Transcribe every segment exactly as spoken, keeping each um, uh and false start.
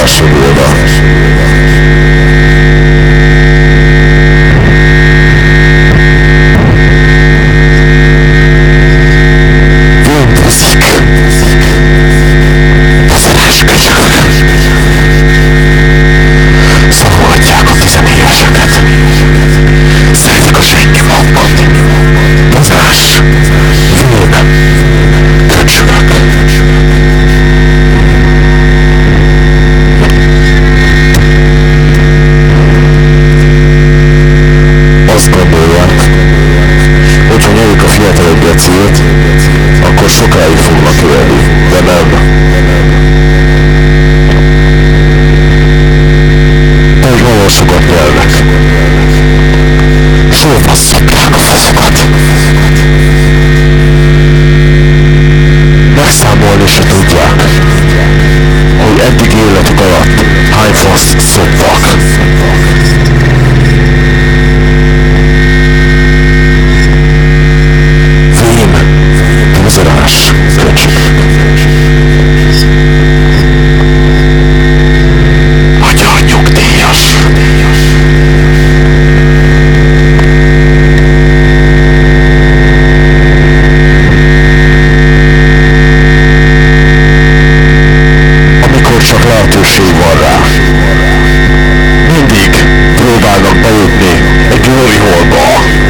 közelség oldal. Vénybuzik. Buzerás köcsög. Szomorítják a tizenéveseket. Szeretik a senki magukat. Buzerás. Vén. Köcsögök. Azt gondolják, hogyha nyerik a fiatalok geciét, akkor sokáig fognak élni, de nem. Még nagyon sokat nyelnek. Sorba szopják a faszokat. Megszámolni se tudják, hogy eddig életük alatt hány faszt szoptak. Buzerás köcsög. Magyar nyugdíjas. Amikor csak lehetőség van rá, mindig próbálnak bejutni egy glory hallba.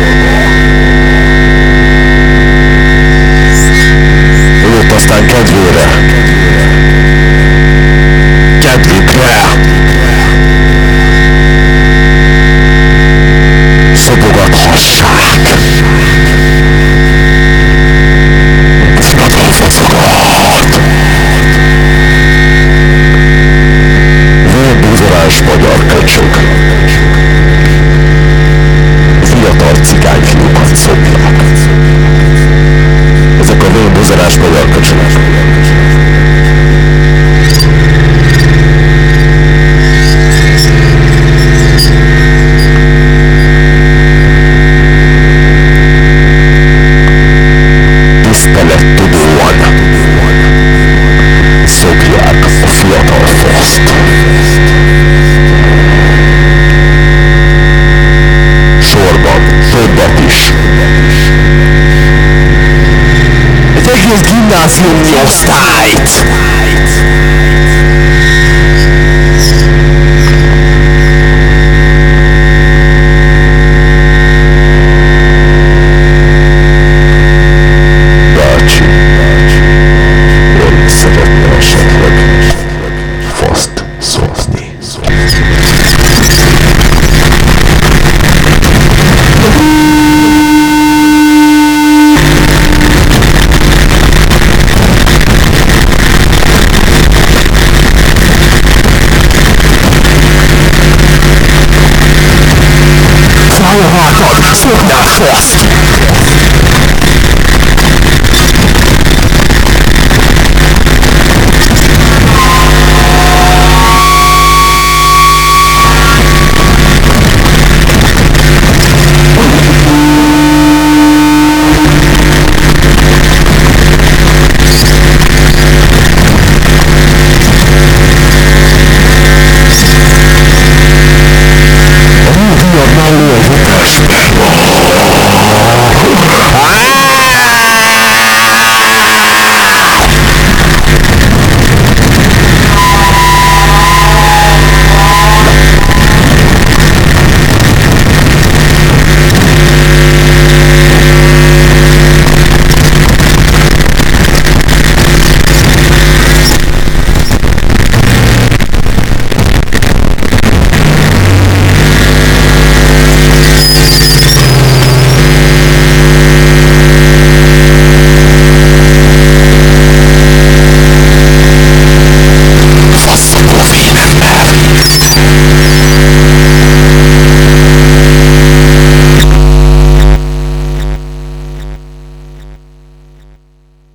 Aztán kedvére, kedvükre szobogathassák fiatal faszokat. Vén buzerás magyar köcsög. Fiatal cigányfiúkat szopják. Ezek a vén buzerás magyar köcsögök. Tisztelettudóan szopják a fiatal faszt. Sorban többet is. Egy egész gimnáziumi osztályt! Bácsi, ön szeretne esetleg faszt szopni? Szállj a hátad, szopnál faszt!